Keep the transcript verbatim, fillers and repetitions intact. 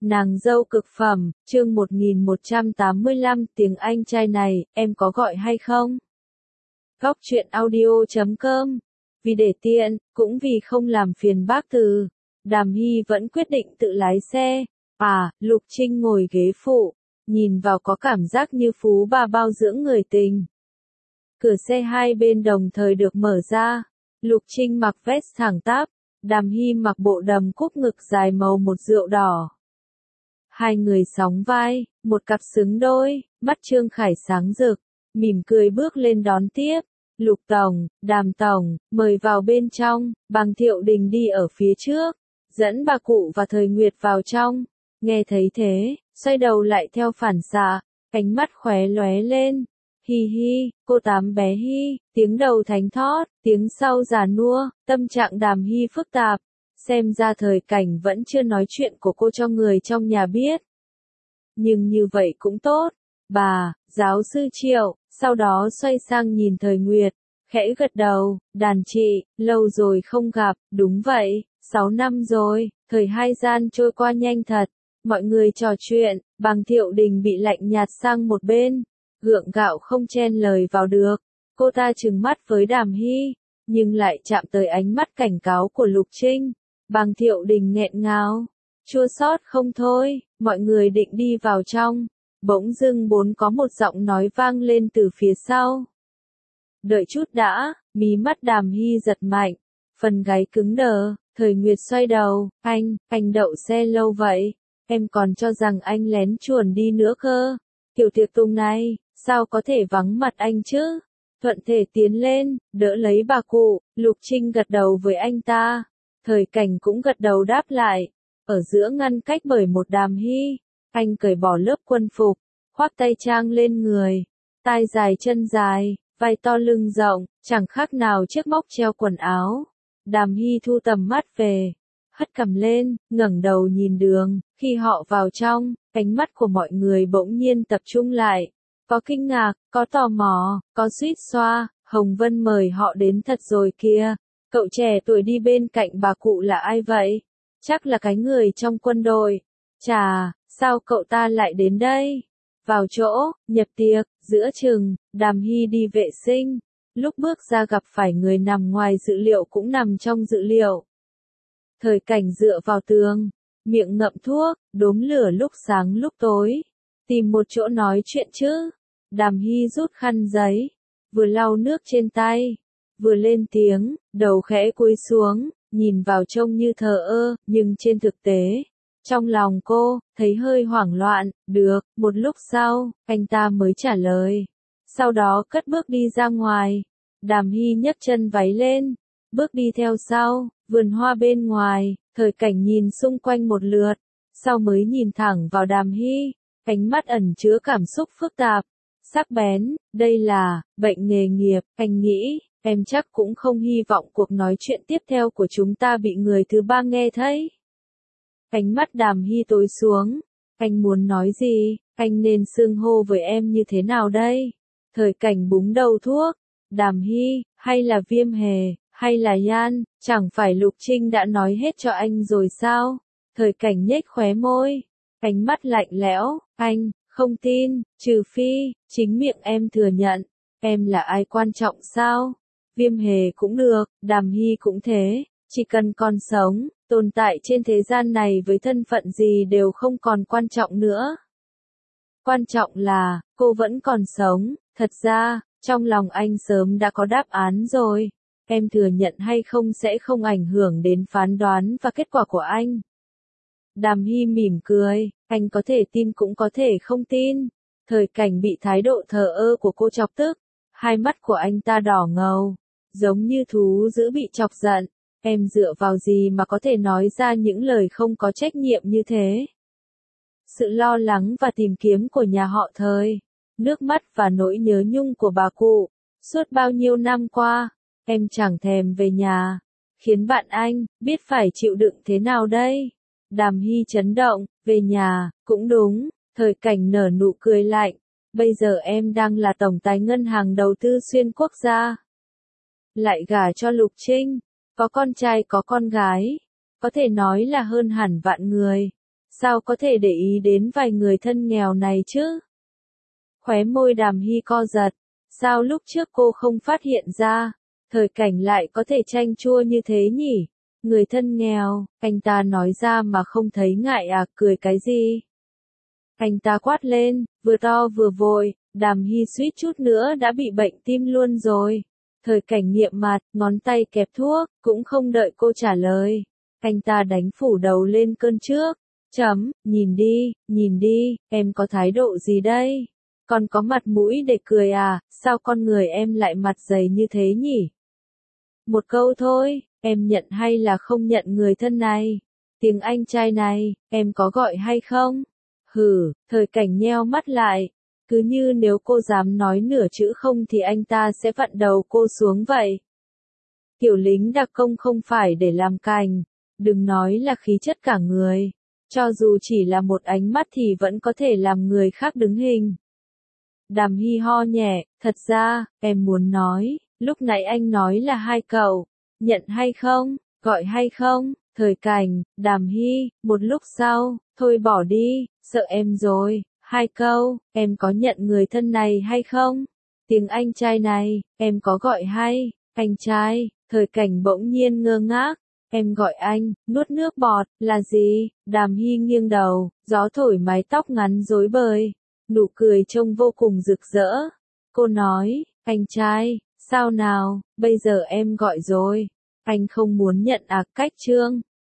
Nàng dâu cực phẩm, chương một nghìn một trăm tám mươi lăm, tiếng Anh trai này, em có gọi hay không? Góc truyện audio chấm com. Vì để tiện, cũng vì không làm phiền bác Từ, Đàm Hy vẫn quyết định tự lái xe. À, Lục Trinh ngồi ghế phụ, nhìn vào có cảm giác như phú bà bao dưỡng người tình. Cửa xe hai bên đồng thời được mở ra. Lục Trinh mặc vest thẳng tắp, Đàm Hy mặc bộ đầm cúc ngực dài màu một rượu đỏ. Hai người sóng vai, một cặp xứng đôi, mắt Trương Khải sáng rực, mỉm cười bước lên đón tiếp. Lục Tổng, Đàm Tổng, mời vào bên trong. Bàng Thiệu Đình đi ở phía trước, dẫn bà cụ và Thời Nguyệt vào trong. Nghe thấy thế, xoay đầu lại theo phản xạ, ánh mắt khóe lóe lên. Hi hi, cô Tám bé Hi, tiếng đầu thánh thót, tiếng sau già nua, tâm trạng Đàm Hy phức tạp. Xem ra Thời Cảnh vẫn chưa nói chuyện của cô cho người trong nhà biết. Nhưng như vậy cũng tốt. Bà, giáo sư Triệu, sau đó xoay sang nhìn Thời Nguyệt, khẽ gật đầu. Đàn chị, lâu rồi không gặp. Đúng vậy, sáu năm rồi. Thời hai gian trôi qua nhanh thật. Mọi người trò chuyện, Bàng Thiệu Đình bị lạnh nhạt sang một bên, gượng gạo không chen lời vào được. Cô ta trừng mắt với Đàm Hy, nhưng lại chạm tới ánh mắt cảnh cáo của Lục Trinh. Bàng Thiệu Đình nghẹn ngào, chua xót không thôi. Mọi người định đi vào trong, bỗng dưng bốn có một giọng nói vang lên từ phía sau. Đợi chút đã. Mí mắt Đàm Hy giật mạnh, phần gáy cứng đờ. Thời Nguyệt xoay đầu. Anh, anh đậu xe lâu vậy, em còn cho rằng anh lén chuồn đi nữa cơ. Kiểu tiệc tùng này, sao có thể vắng mặt anh chứ? Thuận thể tiến lên, đỡ lấy bà cụ. Lục Trinh gật đầu với anh ta. Thời Cảnh cũng gật đầu đáp lại. Ở giữa ngăn cách bởi một Đàm Hy, anh cởi bỏ lớp quân phục, khoác tay trang lên người, tai dài chân dài, vai to lưng rộng, chẳng khác nào chiếc móc treo quần áo. Đàm Hy thu tầm mắt về, hất cằm lên, ngẩng đầu nhìn đường. Khi họ vào trong, ánh mắt của mọi người bỗng nhiên tập trung lại. Có kinh ngạc, có tò mò, có suýt xoa. Hồng Vân mời họ đến thật rồi kìa. Cậu trẻ tuổi đi bên cạnh bà cụ là ai vậy? Chắc là cái người trong quân đội. Chà, sao cậu ta lại đến đây? Vào chỗ, nhập tiệc. Giữa chừng, Đàm Hy đi vệ sinh. Lúc bước ra gặp phải người nằm ngoài dự liệu cũng nằm trong dự liệu. Thời Cảnh dựa vào tường, miệng ngậm thuốc, đốm lửa lúc sáng lúc tối. Tìm một chỗ nói chuyện chứ. Đàm Hy rút khăn giấy, vừa lau nước trên tay, vừa lên tiếng, đầu khẽ cúi xuống, nhìn vào trông như thờ ơ, nhưng trên thực tế, trong lòng cô, thấy hơi hoảng loạn. Được, một lúc sau, anh ta mới trả lời. Sau đó cất bước đi ra ngoài. Đàm Hy nhấc chân váy lên, bước đi theo sau. Vườn hoa bên ngoài, Thời Cảnh nhìn xung quanh một lượt, sau mới nhìn thẳng vào Đàm Hy, ánh mắt ẩn chứa cảm xúc phức tạp, sắc bén. Đây là bệnh nghề nghiệp. Anh nghĩ, em chắc cũng không hy vọng cuộc nói chuyện tiếp theo của chúng ta bị người thứ ba nghe thấy. Ánh mắt Đàm Hy tối xuống. Anh muốn nói gì? Anh nên xưng hô với em như thế nào đây? Thời Cảnh búng đầu thuốc. Đàm Hy, hay là Viêm Hề, hay là Yan, chẳng phải Lục Trinh đã nói hết cho anh rồi sao? Thời Cảnh nhếch khóe môi, ánh mắt lạnh lẽo. Anh không tin, trừ phi chính miệng em thừa nhận. Em là ai quan trọng sao? Viêm Hề cũng được, Đàm Hy cũng thế. Chỉ cần còn sống, tồn tại trên thế gian này với thân phận gì đều không còn quan trọng nữa. Quan trọng là, cô vẫn còn sống. Thật ra, trong lòng anh sớm đã có đáp án rồi. Em thừa nhận hay không sẽ không ảnh hưởng đến phán đoán và kết quả của anh. Đàm Hy mỉm cười, anh có thể tin cũng có thể không tin. Thời Cảnh bị thái độ thờ ơ của cô chọc tức. Hai mắt của anh ta đỏ ngầu, giống như thú dữ bị chọc giận. Em dựa vào gì mà có thể nói ra những lời không có trách nhiệm như thế? Sự lo lắng và tìm kiếm của nhà họ Thời, nước mắt và nỗi nhớ nhung của bà cụ, suốt bao nhiêu năm qua, em chẳng thèm về nhà, khiến bạn anh biết phải chịu đựng thế nào đây? Đàm Hy chấn động. Về nhà, cũng đúng. Thời Cảnh nở nụ cười lạnh. Bây giờ em đang là tổng tài ngân hàng đầu tư xuyên quốc gia, lại gả cho Lục Trinh, có con trai có con gái, có thể nói là hơn hẳn vạn người. sao có thể để ý đến vài người thân nghèo này chứ? Khóe môi Đàm Hy co giật, sao lúc trước cô không phát hiện ra, Thời Cảnh lại có thể chanh chua như thế nhỉ? Người thân nghèo, anh ta nói ra mà không thấy ngại à, cười cái gì? Anh ta quát lên, vừa to vừa vội, Đàm Hy suýt chút nữa đã bị bệnh tim luôn rồi. Thời Cảnh nghiệm mặt, ngón tay kẹp thuốc, cũng không đợi cô trả lời. Anh ta đánh phủ đầu lên cơn trước. Chấm, nhìn đi, nhìn đi, em có thái độ gì đây? Còn có mặt mũi để cười à, sao con người em lại mặt dày như thế nhỉ? Một câu thôi, em nhận hay là không nhận người thân này? Tiếng anh trai này, em có gọi hay không? Hừ, Thời Cảnh nheo mắt lại. Cứ như nếu cô dám nói nửa chữ không thì anh ta sẽ vặn đầu cô xuống vậy. Kiểu lính đặc công không phải để làm cành, đừng nói là khí chất cả người. Cho dù chỉ là một ánh mắt thì vẫn có thể làm người khác đứng hình. Đàm Hy ho nhẹ, thật ra, em muốn nói, lúc nãy anh nói là hai cậu, nhận hay không, gọi hay không, Thời Cảnh, Đàm Hy, một lúc sau, thôi bỏ đi, sợ em rồi, hai câu, em có nhận người thân này hay không? Tiếng anh trai này, em có gọi hay, anh trai, Thời Cảnh bỗng nhiên ngơ ngác. Em gọi anh, nuốt nước bọt, là gì? Đàm Hy nghiêng đầu, gió thổi mái tóc ngắn rối bời. Nụ cười trông vô cùng rực rỡ. Cô nói, anh trai, sao nào, bây giờ em gọi rồi. Anh không muốn nhận à, cách Trương.